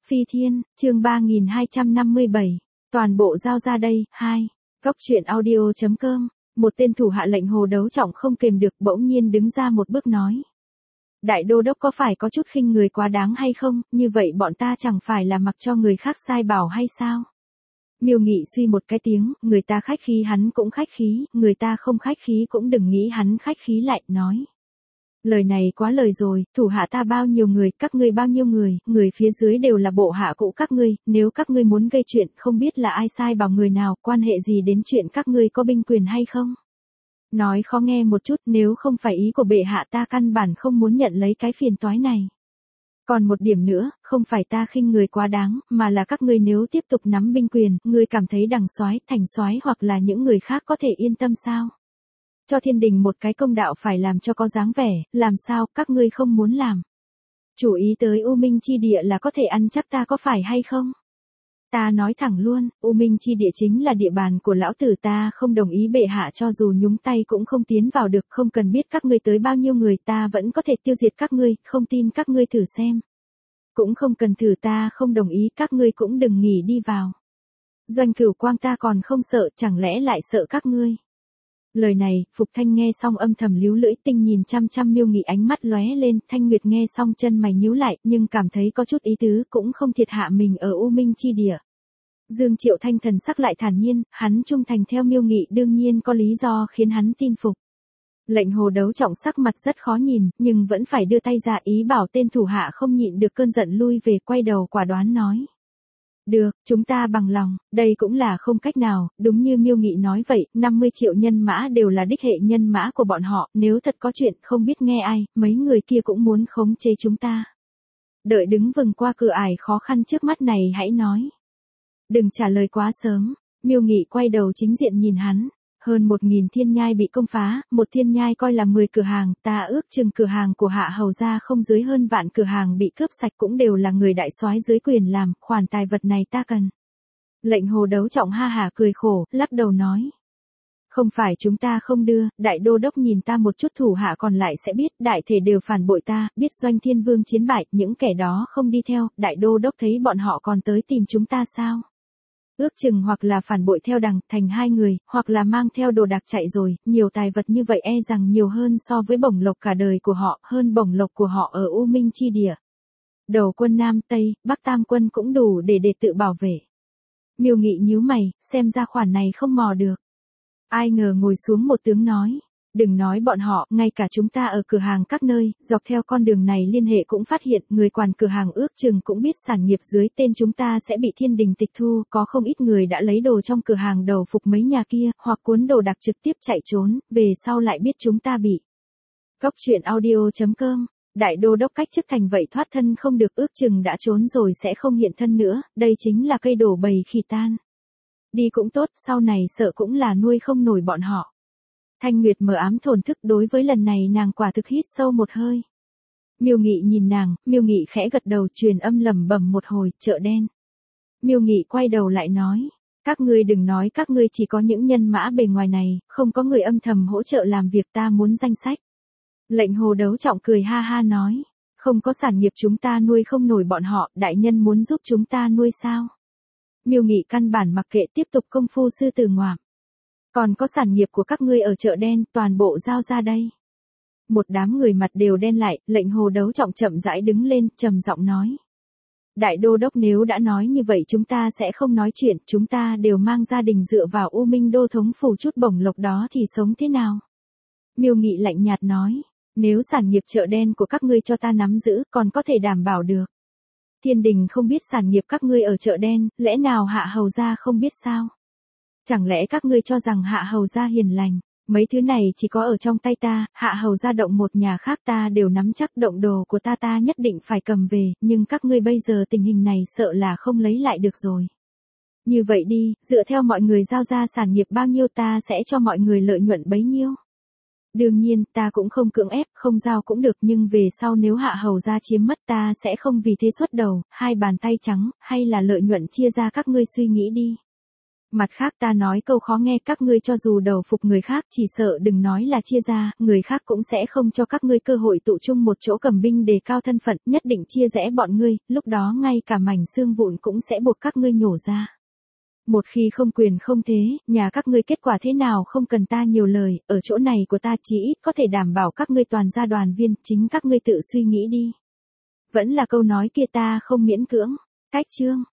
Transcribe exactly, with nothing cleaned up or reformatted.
Phi Thiên, chương ba nghìn hai trăm năm mươi bảy, toàn bộ giao ra đây, hai. Góc truyện audio.com, một tên thủ hạ lệnh Hồ Đấu Trọng không kềm được bỗng nhiên đứng ra một bước nói. Đại đô đốc có phải có chút khinh người quá đáng hay không, như vậy bọn ta chẳng phải là mặc cho người khác sai bảo hay sao? Miêu Nghị suy một cái tiếng, người ta khách khí hắn cũng khách khí, người ta không khách khí cũng đừng nghĩ hắn khách khí lại, nói. Lời này quá lời rồi, thủ hạ ta bao nhiêu người, các ngươi bao nhiêu người, người phía dưới đều là bộ hạ cũ các ngươi, nếu các ngươi muốn gây chuyện, không biết là ai sai bảo người nào, quan hệ gì đến chuyện các ngươi có binh quyền hay không? Nói khó nghe một chút, nếu không phải ý của bệ hạ ta căn bản không muốn nhận lấy cái phiền toái này. Còn một điểm nữa, không phải ta khinh người quá đáng, mà là các ngươi nếu tiếp tục nắm binh quyền, ngươi cảm thấy đằng soái, thành soái hoặc là những người khác có thể yên tâm sao? Cho thiên đình một cái công đạo phải làm cho có dáng vẻ, làm sao các ngươi không muốn làm. Chủ ý tới U Minh chi địa là có thể ăn chắc ta có phải hay không? Ta nói thẳng luôn, U Minh chi địa chính là địa bàn của lão tử, ta không đồng ý bệ hạ cho dù nhúng tay cũng không tiến vào được, không cần biết các ngươi tới bao nhiêu người, ta vẫn có thể tiêu diệt các ngươi, không tin các ngươi thử xem. Cũng không cần thử, ta không đồng ý, các ngươi cũng đừng nghỉ đi vào. Doanh Cửu Quang ta còn không sợ, chẳng lẽ lại sợ các ngươi? Lời này, Phục Thanh nghe xong âm thầm líu lưỡi, tinh nhìn chăm chăm Miêu Nghị, ánh mắt lóe lên, Thanh Nguyệt nghe xong chân mày nhíu lại, nhưng cảm thấy có chút ý tứ, cũng không thiệt hạ mình ở U Minh chi địa. Dương Triệu Thanh thần sắc lại thản nhiên, hắn trung thành theo Miêu Nghị đương nhiên có lý do khiến hắn tin phục. Lệnh Hồ Đấu Trọng sắc mặt rất khó nhìn, nhưng vẫn phải đưa tay ra, ý bảo tên thủ hạ không nhịn được cơn giận lui về, quay đầu quả đoán nói. Được, chúng ta bằng lòng, đây cũng là không cách nào, đúng như Miêu Nghị nói vậy, năm mươi triệu nhân mã đều là đích hệ nhân mã của bọn họ, nếu thật có chuyện không biết nghe ai, mấy người kia cũng muốn khống chế chúng ta. Đợi đứng vừng qua cửa ải khó khăn trước mắt này hãy nói. Đừng trả lời quá sớm, Miêu Nghị quay đầu chính diện nhìn hắn. Hơn một nghìn thiên nhai bị công phá, một thiên nhai coi là mười cửa hàng, ta ước chừng cửa hàng của Hạ Hầu gia không dưới hơn vạn cửa hàng bị cướp sạch, cũng đều là người đại soái dưới quyền làm, khoản tài vật này ta cần. Lệnh Hồ Đấu Trọng ha hả cười khổ, lắc đầu nói. Không phải chúng ta không đưa, đại đô đốc nhìn ta một chút, thủ hạ còn lại sẽ biết, đại thể đều phản bội ta, biết Doanh Thiên Vương chiến bại, những kẻ đó không đi theo, đại đô đốc thấy bọn họ còn tới tìm chúng ta sao? Ước chừng hoặc là phản bội theo đằng, thành hai người, hoặc là mang theo đồ đạc chạy rồi, nhiều tài vật như vậy e rằng nhiều hơn so với bổng lộc cả đời của họ, hơn bổng lộc của họ ở U Minh chi địa. Đầu quân Nam Tây, Bắc Tam quân cũng đủ để để tự bảo vệ. Miêu Nghị nhíu mày, xem ra khoản này không mò được. Ai ngờ ngồi xuống một tướng nói. Đừng nói bọn họ, ngay cả chúng ta ở cửa hàng các nơi, dọc theo con đường này liên hệ cũng phát hiện, người quản cửa hàng ước chừng cũng biết sản nghiệp dưới tên chúng ta sẽ bị thiên đình tịch thu, có không ít người đã lấy đồ trong cửa hàng đầu phục mấy nhà kia, hoặc cuốn đồ đặc trực tiếp chạy trốn, về sau lại biết chúng ta bị. Góc truyện audio.com, đại đô đốc cách chức thành vậy thoát thân không được, ước chừng đã trốn rồi sẽ không hiện thân nữa, đây chính là cây đổ bầy khỉ tan. Đi cũng tốt, sau này sợ cũng là nuôi không nổi bọn họ. Thanh Nguyệt mờ ám thổn thức, đối với lần này nàng quả thực hít sâu một hơi. Miêu Nghị nhìn nàng, Miêu Nghị khẽ gật đầu, truyền âm lẩm bẩm một hồi, chợ đen. Miêu Nghị quay đầu lại nói, các ngươi đừng nói các ngươi chỉ có những nhân mã bề ngoài này, không có người âm thầm hỗ trợ làm việc, ta muốn danh sách. Lệnh Hồ Đấu Trọng cười ha ha nói, không có sản nghiệp chúng ta nuôi không nổi bọn họ, đại nhân muốn giúp chúng ta nuôi sao? Miêu Nghị căn bản mặc kệ, tiếp tục công phu sư tử ngoạm. Còn có sản nghiệp của các ngươi ở chợ đen, toàn bộ giao ra đây. Một đám người mặt đều đen lại, lệnh Hồ Đấu Trọng chậm rãi đứng lên, trầm giọng nói. Đại đô đốc nếu đã nói như vậy chúng ta sẽ không nói chuyện, chúng ta đều mang gia đình dựa vào U Minh đô thống phủ chút bổng lộc đó thì sống thế nào? Miêu Nghị lạnh nhạt nói, nếu sản nghiệp chợ đen của các ngươi cho ta nắm giữ, còn có thể đảm bảo được. Thiên đình không biết sản nghiệp các ngươi ở chợ đen, lẽ nào Hạ Hầu gia không biết sao? Chẳng lẽ các ngươi cho rằng Hạ Hầu gia hiền lành, mấy thứ này chỉ có ở trong tay ta, Hạ Hầu gia động một nhà khác ta đều nắm chắc, động đồ của ta ta nhất định phải cầm về, nhưng các ngươi bây giờ tình hình này sợ là không lấy lại được rồi. Như vậy đi, dựa theo mọi người giao ra sản nghiệp bao nhiêu ta sẽ cho mọi người lợi nhuận bấy nhiêu. Đương nhiên, ta cũng không cưỡng ép, không giao cũng được, nhưng về sau nếu Hạ Hầu gia chiếm mất ta sẽ không vì thế xuất đầu, hai bàn tay trắng, hay là lợi nhuận chia ra các ngươi suy nghĩ đi. Mặt khác ta nói câu khó nghe, các ngươi cho dù đầu phục người khác, chỉ sợ đừng nói là chia ra, người khác cũng sẽ không cho các ngươi cơ hội tụ chung một chỗ cầm binh đề cao thân phận, nhất định chia rẽ bọn ngươi, lúc đó ngay cả mảnh xương vụn cũng sẽ buộc các ngươi nhổ ra. Một khi không quyền không thế, nhà các ngươi kết quả thế nào không cần ta nhiều lời, ở chỗ này của ta chí ít có thể đảm bảo các ngươi toàn gia đoàn viên, chính các ngươi tự suy nghĩ đi. Vẫn là câu nói kia, ta không miễn cưỡng. Cách chương